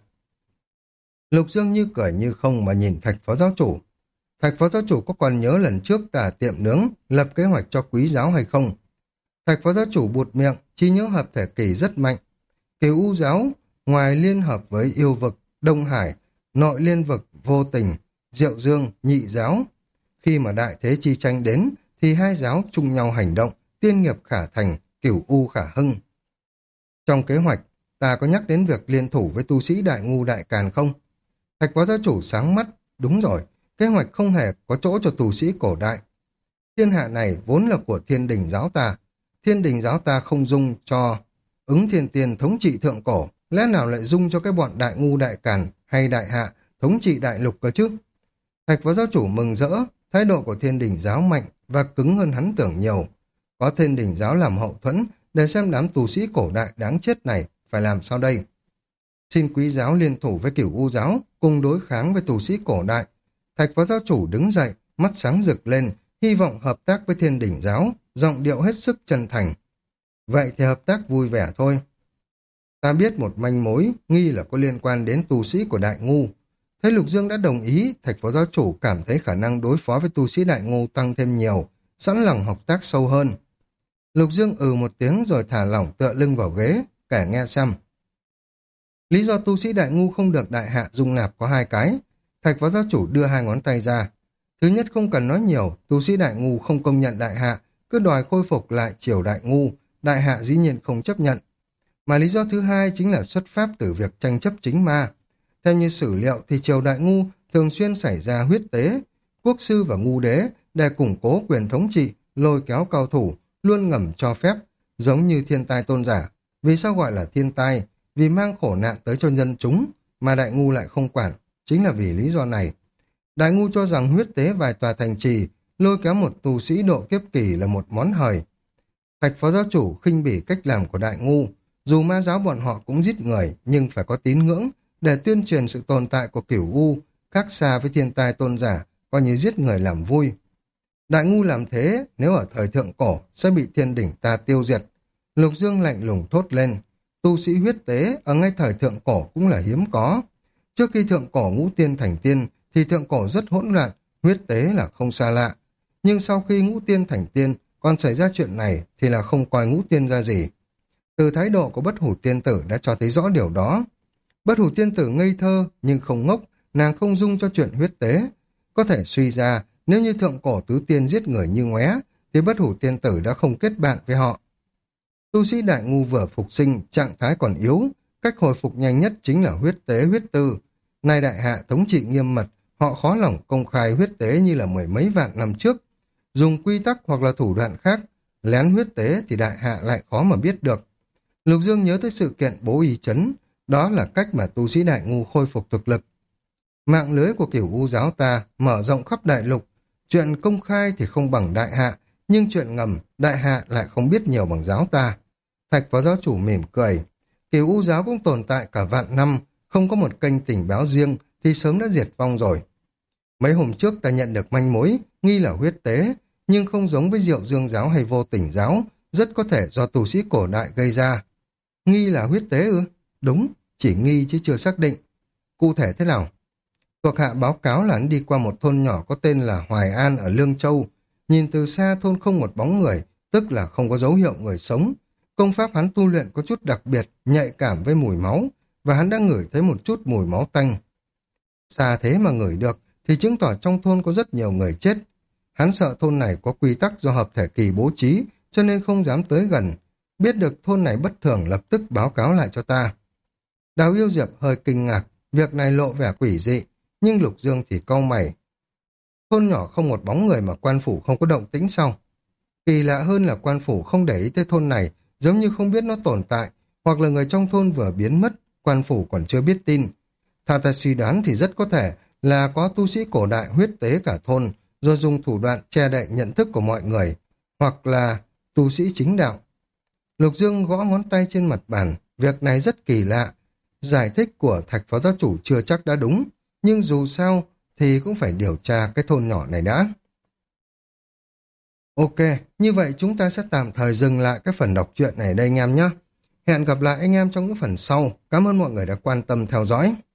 Lục Dương như cười như không mà nhìn Thạch phó giáo chủ. Thạch phó giáo chủ có còn nhớ lần trước tả tiệm nướng lập kế hoạch cho quý giáo hay không? Thạch phó giáo chủ buột miệng, trí nhớ hợp thể kỳ rất mạnh. Cửu U giáo, ngoài liên hợp với yêu vực, Đông Hải, nội liên vực, vô tình, Diệu Dương, nhị giáo. Khi mà đại thế chi tranh đến, thì hai giáo chung nhau hành động, tiên nghiệp khả thành, Cửu U khả hưng. Trong kế hoạch, ta có nhắc đến việc liên thủ với tu sĩ đại ngu đại càn không? Thạch phó giáo chủ sáng mắt, đúng rồi, kế hoạch không hề có chỗ cho tu sĩ cổ đại. Thiên hạ này vốn là của Thiên Đình giáo ta. Thiên Đình giáo ta không dung cho ứng thiên tiền thống trị thượng cổ, lẽ nào lại dung cho cái bọn đại ngu đại càn hay đại hạ thống trị đại lục cơ chứ? Thạch phó giáo chủ mừng rỡ, thái độ của Thiên Đình giáo mạnh và cứng hơn hắn tưởng nhiều. Có Thiên Đình giáo làm hậu thuẫn để xem đám tu sĩ cổ đại đáng chết này phải làm sao đây. Xin quý giáo liên thủ với Cửu U giáo cùng đối kháng với tu sĩ cổ đại. Thạch phó giáo chủ đứng dậy, mắt sáng rực lên, hy vọng hợp tác với Thiên Đỉnh giáo, giọng điệu hết sức chân thành. Vậy thì hợp tác vui vẻ thôi. Ta biết một manh mối, nghi là có liên quan đến tu sĩ của đại ngu. Thấy Lục Dương đã đồng ý, Thạch phó giáo chủ cảm thấy khả năng đối phó với tu sĩ đại ngu tăng thêm nhiều, sẵn lòng hợp tác sâu hơn. Lục Dương một tiếng rồi thả lỏng tựa lưng vào ghế, kể nghe xem. Lý do tu sĩ đại ngu không được đại hạ dung nạp có 2 cái. Thạch phó giáo chủ đưa 2 ngón tay ra. Thứ nhất, không cần nói nhiều, tu sĩ đại ngu không công nhận đại hạ, cứ đòi khôi phục lại triều Đại Ngu, Đại Hạ dĩ nhiên không chấp nhận. Mà lý do thứ hai chính là xuất phát từ việc tranh chấp chính ma. Theo như sử liệu thì triều Đại Ngu thường xuyên xảy ra huyết tế, quốc sư và ngu đế để củng cố quyền thống trị, lôi kéo cao thủ, luôn ngầm cho phép, giống như thiên tai tôn giả. Vì sao gọi là thiên tai? Vì mang khổ nạn tới cho nhân chúng, mà Đại Ngu lại không quản, chính là vì lý do này. Đại Ngu cho rằng huyết tế vài tòa thành trì, lôi kéo một tu sĩ độ kiếp kỳ là một món hời. Thạch phó giáo chủ khinh bỉ cách làm của Đại Ngu, dù ma giáo bọn họ cũng giết người nhưng phải có tín ngưỡng để tuyên truyền sự tồn tại của Cửu U, khác xa với thiên tai tôn giả, coi như giết người làm vui. Đại Ngu làm thế, nếu ở thời thượng cổ sẽ bị thiên đỉnh ta tiêu diệt. Lục Dương lạnh lùng thốt lên, tu sĩ huyết tế ở ngay thời thượng cổ cũng là hiếm có. Trước khi thượng cổ ngũ tiên thành tiên thì thượng cổ rất hỗn loạn, huyết tế là không xa lạ. Nhưng sau khi ngũ tiên thành tiên còn xảy ra chuyện này thì là không coi ngũ tiên ra gì. Từ thái độ của Bất Hủ Tiên Tử đã cho thấy rõ điều đó. Bất Hủ Tiên Tử ngây thơ nhưng không ngốc, nàng không dung cho chuyện huyết tế. Có thể suy ra, nếu như thượng cổ tứ tiên giết người như ngoé, thì Bất Hủ Tiên Tử đã không kết bạn với họ. Tu sĩ Đại Ngu vừa phục sinh, trạng thái còn yếu, cách hồi phục nhanh nhất chính là huyết tế huyết tư. Nay Đại Hạ thống trị nghiêm mật, họ khó lòng công khai huyết tế như là mười mấy vạn năm trước. Dùng quy tắc hoặc là thủ đoạn khác, lén huyết tế thì Đại Hạ lại khó mà biết được. Lục Dương nhớ tới sự kiện bố y chấn, đó là cách mà tu sĩ Đại Ngu khôi phục thực lực. Mạng lưới của Cửu U giáo ta mở rộng khắp đại lục, chuyện công khai thì không bằng Đại Hạ, nhưng chuyện ngầm Đại Hạ lại không biết nhiều bằng giáo ta. Thạch phó giáo chủ mỉm cười, Cửu U giáo cũng tồn tại cả vạn năm, không có một kênh tình báo riêng thì sớm đã diệt vong rồi. Mấy hôm trước ta nhận được manh mối, nghi là huyết tế, nhưng không giống với Diệu Dương giáo hay Vô Tình giáo, rất có thể do tu sĩ cổ đại gây ra. Nghi là huyết tế ư? Đúng, chỉ nghi chứ chưa xác định. Cụ thể thế nào? Thuộc hạ báo cáo là hắn đi qua một thôn nhỏ có tên là Hoài An ở Lương Châu. Nhìn từ xa thôn không một bóng người, tức là không có dấu hiệu người sống. Công pháp hắn tu luyện có chút đặc biệt, nhạy cảm với mùi máu, và hắn đã ngửi thấy một chút mùi máu tanh. Xa thế mà ngửi được, thì chứng tỏ trong thôn có rất nhiều người chết. Hắn sợ thôn này có quy tắc do hợp thể kỳ bố trí, cho nên không dám tới gần. Biết được thôn này bất thường lập tức báo cáo lại cho ta. Đào Yêu Diệp hơi kinh ngạc, việc này lộ vẻ quỷ dị, nhưng Lục Dương thì cau mày. Thôn nhỏ không một bóng người mà quan phủ không có động tĩnh sao? Kỳ lạ hơn là quan phủ không để ý tới thôn này, giống như không biết nó tồn tại, hoặc là người trong thôn vừa biến mất, quan phủ còn chưa biết tin. Ta suy đoán thì rất có thể là có tu sĩ cổ đại huyết tế cả thôn, rồi dùng thủ đoạn che đậy nhận thức của mọi người, hoặc là tu sĩ chính đạo. Lục Dương gõ ngón tay trên mặt bàn, việc này rất kỳ lạ. Giải thích của Thạch phó giáo chủ chưa chắc đã đúng, nhưng dù sao thì cũng phải điều tra cái thôn nhỏ này đã. Ok, như vậy chúng ta sẽ tạm thời dừng lại cái phần đọc truyện này đây anh em nhé. Hẹn gặp lại anh em trong những phần sau. Cảm ơn mọi người đã quan tâm theo dõi.